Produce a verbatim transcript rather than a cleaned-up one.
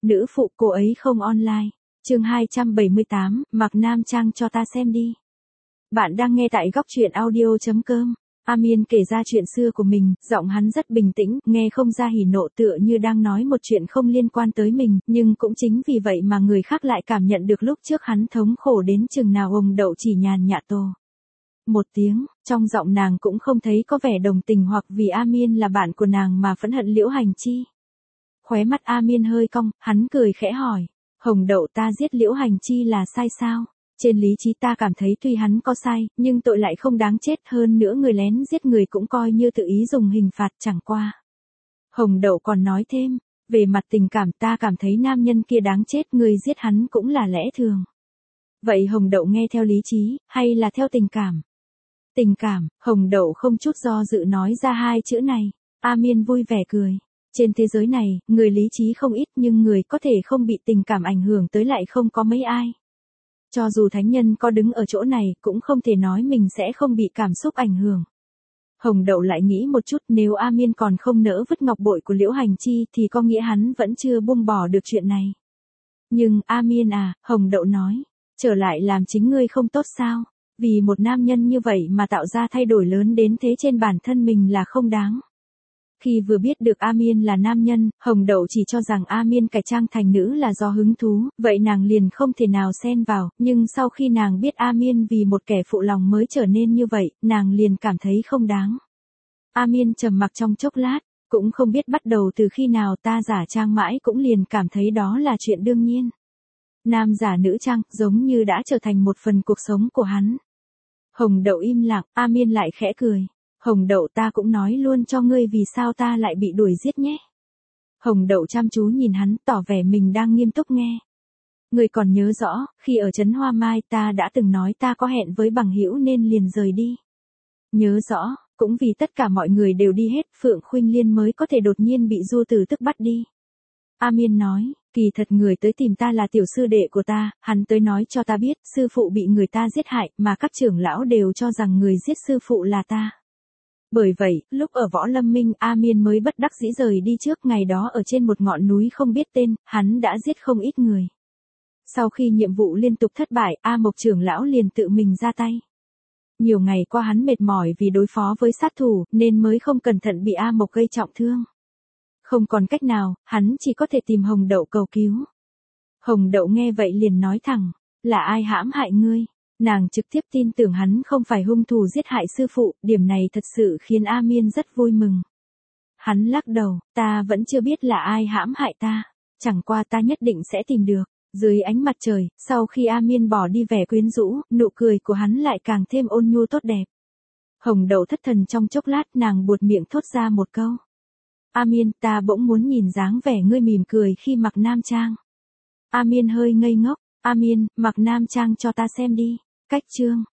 Nữ phụ cô ấy không online. Chương hai trăm bảy mươi tám, mặc nam trang cho ta xem đi. Bạn đang nghe tại góc truyện audio chấm com. Amin kể ra chuyện xưa của mình, giọng hắn rất bình tĩnh, nghe không ra hỉ nộ tựa như đang nói một chuyện không liên quan tới mình, nhưng cũng chính vì vậy mà người khác lại cảm nhận được lúc trước hắn thống khổ đến chừng nào. Hồng Đậu chỉ nhàn nhạt tô một tiếng, trong giọng nàng cũng không thấy có vẻ đồng tình hoặc vì Amin là bạn của nàng mà phẫn hận Liễu Hành Chi. Khóe mắt Amin hơi cong, hắn cười khẽ hỏi, Hồng Đậu, ta giết Liễu Hành Chi là sai sao? Trên lý trí ta cảm thấy tuy hắn có sai, nhưng tội lại không đáng chết, hơn nữa người lén giết người cũng coi như tự ý dùng hình phạt chẳng qua. Hồng Đậu còn nói thêm, về mặt tình cảm ta cảm thấy nam nhân kia đáng chết, người giết hắn cũng là lẽ thường. Vậy Hồng Đậu nghe theo lý trí, hay là theo tình cảm? Tình cảm. Hồng Đậu không chút do dự nói ra hai chữ này. Amin vui vẻ cười. Trên thế giới này, người lý trí không ít nhưng người có thể không bị tình cảm ảnh hưởng tới lại không có mấy ai. Cho dù thánh nhân có đứng ở chỗ này cũng không thể nói mình sẽ không bị cảm xúc ảnh hưởng. Hồng Đậu lại nghĩ một chút, nếu Amin còn không nỡ vứt ngọc bội của Liễu Hành Chi thì có nghĩa hắn vẫn chưa buông bỏ được chuyện này. Nhưng Amin à, Hồng Đậu nói, trở lại làm chính ngươi không tốt sao? Vì một nam nhân như vậy mà tạo ra thay đổi lớn đến thế trên bản thân mình là không đáng. Khi vừa biết được Amin là nam nhân, Hồng Đậu chỉ cho rằng Amin cải trang thành nữ là do hứng thú, vậy nàng liền không thể nào xen vào, nhưng sau khi nàng biết Amin vì một kẻ phụ lòng mới trở nên như vậy, nàng liền cảm thấy không đáng. Amin trầm mặc trong chốc lát, cũng không biết bắt đầu từ khi nào ta giả trang mãi cũng liền cảm thấy đó là chuyện đương nhiên. Nam giả nữ trang, giống như đã trở thành một phần cuộc sống của hắn. Hồng Đậu im lặng, Amin lại khẽ cười. Hồng Đậu, ta cũng nói luôn cho ngươi vì sao ta lại bị đuổi giết nhé. Hồng Đậu chăm chú nhìn hắn, tỏ vẻ mình đang nghiêm túc nghe. Ngươi còn nhớ rõ, khi ở trấn Hoa Mai ta đã từng nói ta có hẹn với bằng hữu nên liền rời đi. Nhớ rõ, cũng vì tất cả mọi người đều đi hết, Phượng Khuynh Liên mới có thể đột nhiên bị Du Tử Tức bắt đi. Amin nói, kỳ thật người tới tìm ta là tiểu sư đệ của ta, hắn tới nói cho ta biết, sư phụ bị người ta giết hại, mà các trưởng lão đều cho rằng người giết sư phụ là ta. Bởi vậy, lúc ở Võ Lâm Minh, Amin mới bất đắc dĩ rời đi trước. Ngày đó ở trên một ngọn núi không biết tên, hắn đã giết không ít người. Sau khi nhiệm vụ liên tục thất bại, A Mộc trưởng lão liền tự mình ra tay. Nhiều ngày qua hắn mệt mỏi vì đối phó với sát thủ, nên mới không cẩn thận bị A Mộc gây trọng thương. Không còn cách nào, hắn chỉ có thể tìm Hồng Đậu cầu cứu. Hồng Đậu nghe vậy liền nói thẳng, là ai hãm hại ngươi? Nàng trực tiếp tin tưởng hắn không phải hung thủ giết hại sư phụ, điểm này thật sự khiến Amin rất vui mừng. Hắn lắc đầu, ta vẫn chưa biết là ai hãm hại ta, chẳng qua ta nhất định sẽ tìm được. Dưới ánh mặt trời, sau khi Amin bỏ đi vẻ quyến rũ, nụ cười của hắn lại càng thêm ôn nhu tốt đẹp. Hồng Đậu thất thần trong chốc lát, nàng buột miệng thốt ra một câu. Amin, ta bỗng muốn nhìn dáng vẻ ngươi mỉm cười khi mặc nam trang. Amin hơi ngây ngốc, Amin, mặc nam trang cho ta xem đi. Cách chương